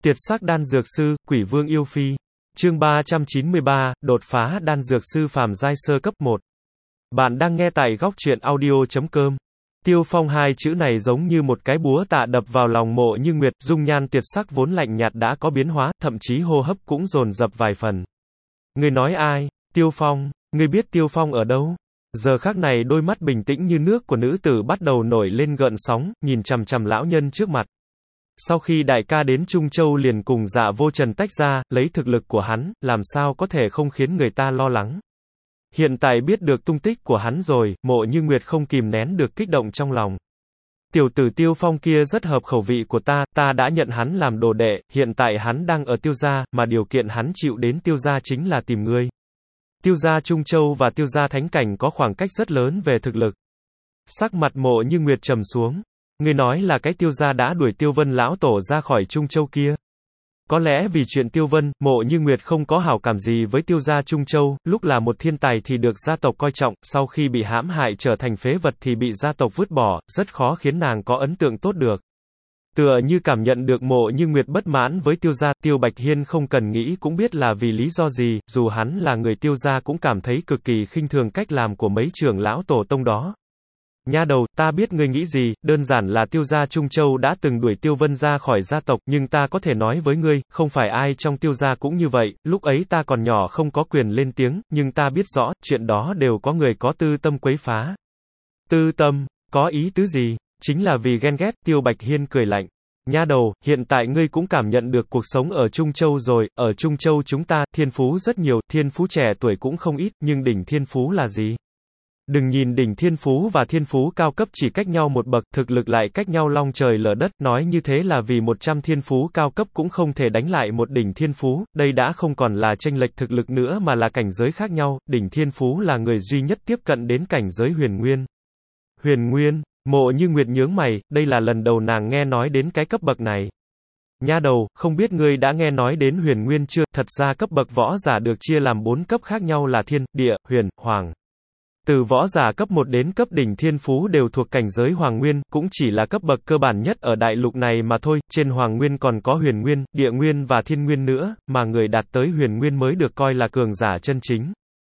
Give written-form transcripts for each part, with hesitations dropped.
Tiệt sắc đan dược sư, Quỷ Vương yêu phi. Chương 393, đột phá đan dược sư phàm giai sơ cấp 1. Bạn đang nghe tại góc truyện audio.com. Tiêu Phong, hai chữ này giống như một cái búa tạ đập vào lòng Mộ Như Nguyệt, dung nhan tuyệt sắc vốn lạnh nhạt đã có biến hóa, thậm chí hô hấp cũng dồn dập vài phần. Ngươi nói ai? Tiêu Phong, ngươi biết Tiêu Phong ở đâu? Giờ khắc này đôi mắt bình tĩnh như nước của nữ tử bắt đầu nổi lên gợn sóng, nhìn chằm chằm lão nhân trước mặt. Sau khi đại ca đến Trung Châu liền cùng Dạ Vô Trần tách ra, lấy thực lực của hắn, làm sao có thể không khiến người ta lo lắng. Hiện tại biết được tung tích của hắn rồi, Mộ Như Nguyệt không kìm nén được kích động trong lòng. Tiểu tử Tiêu Phong kia rất hợp khẩu vị của ta đã nhận hắn làm đồ đệ, hiện tại hắn đang ở Tiêu gia, mà điều kiện hắn chịu đến Tiêu gia chính là tìm ngươi. Tiêu gia Trung Châu và Tiêu gia Thánh Cảnh có khoảng cách rất lớn về thực lực. Sắc mặt Mộ Như Nguyệt trầm xuống. Ngươi nói là cái Tiêu gia đã đuổi Tiêu Vân lão tổ ra khỏi Trung Châu kia. Có lẽ vì chuyện Tiêu Vân, Mộ Như Nguyệt không có hảo cảm gì với Tiêu gia Trung Châu, lúc là một thiên tài thì được gia tộc coi trọng, sau khi bị hãm hại trở thành phế vật thì bị gia tộc vứt bỏ, rất khó khiến nàng có ấn tượng tốt được. Tựa như cảm nhận được Mộ Như Nguyệt bất mãn với Tiêu gia, Tiêu Bạch Hiên không cần nghĩ cũng biết là vì lý do gì, dù hắn là người Tiêu gia cũng cảm thấy cực kỳ khinh thường cách làm của mấy trưởng lão tổ tông đó. Nha đầu, ta biết ngươi nghĩ gì, đơn giản là Tiêu gia Trung Châu đã từng đuổi Tiêu Vân ra khỏi gia tộc, nhưng ta có thể nói với ngươi, không phải ai trong Tiêu gia cũng như vậy, lúc ấy ta còn nhỏ không có quyền lên tiếng, nhưng ta biết rõ, chuyện đó đều có người có tư tâm quấy phá. Tư tâm, có ý tứ gì? Chính là vì ghen ghét, Tiêu Bạch Hiên cười lạnh. Nha đầu, hiện tại ngươi cũng cảm nhận được cuộc sống ở Trung Châu rồi, ở Trung Châu chúng ta, thiên phú rất nhiều, thiên phú trẻ tuổi cũng không ít, nhưng đỉnh thiên phú là gì? Đừng nhìn đỉnh thiên phú và thiên phú cao cấp chỉ cách nhau một bậc, thực lực lại cách nhau long trời lở đất, nói như thế là vì 100 thiên phú cao cấp cũng không thể đánh lại một đỉnh thiên phú, đây đã không còn là chênh lệch thực lực nữa mà là cảnh giới khác nhau, đỉnh thiên phú là người duy nhất tiếp cận đến cảnh giới huyền nguyên. Huyền nguyên, Mộ Như Nguyệt nhướng mày, đây là lần đầu nàng nghe nói đến cái cấp bậc này. Nha đầu, không biết ngươi đã nghe nói đến huyền nguyên chưa, thật ra cấp bậc võ giả được chia làm 4 cấp khác nhau là thiên, địa, huyền, hoàng. Từ võ giả cấp 1 đến cấp đỉnh thiên phú đều thuộc cảnh giới hoàng nguyên, cũng chỉ là cấp bậc cơ bản nhất ở đại lục này mà thôi, trên hoàng nguyên còn có huyền nguyên, địa nguyên và thiên nguyên nữa, mà người đạt tới huyền nguyên mới được coi là cường giả chân chính.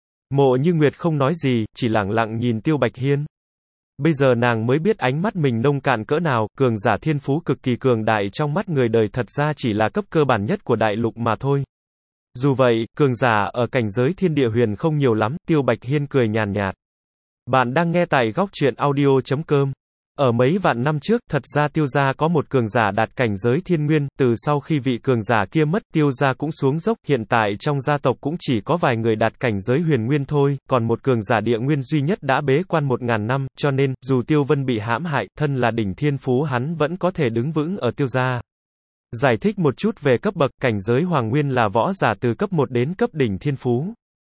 Mộ Như Nguyệt không nói gì, chỉ lẳng lặng nhìn Tiêu Bạch Hiên. Bây giờ nàng mới biết ánh mắt mình nông cạn cỡ nào, cường giả thiên phú cực kỳ cường đại trong mắt người đời thật ra chỉ là cấp cơ bản nhất của đại lục mà thôi. Dù vậy, cường giả ở cảnh giới thiên địa huyền không nhiều lắm, Tiêu Bạch Hiên cười nhàn nhạt. Bạn đang nghe tại góc truyện audio.com. Ở mấy vạn năm trước, thật ra Tiêu gia có một cường giả đạt cảnh giới thiên nguyên, từ sau khi vị cường giả kia mất, Tiêu gia cũng xuống dốc, hiện tại trong gia tộc cũng chỉ có vài người đạt cảnh giới huyền nguyên thôi, còn một cường giả địa nguyên duy nhất đã bế quan 1000 năm, cho nên, dù Tiêu Vân bị hãm hại, thân là đỉnh thiên phú hắn vẫn có thể đứng vững ở Tiêu gia. Giải thích một chút về cấp bậc, cảnh giới hoàng nguyên là võ giả từ cấp 1 đến cấp đỉnh thiên phú.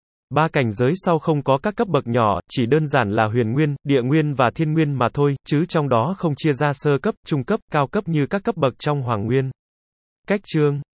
3 cảnh giới sau không có các cấp bậc nhỏ, chỉ đơn giản là huyền nguyên, địa nguyên và thiên nguyên mà thôi, chứ trong đó không chia ra sơ cấp, trung cấp, cao cấp như các cấp bậc trong hoàng nguyên. Cách chương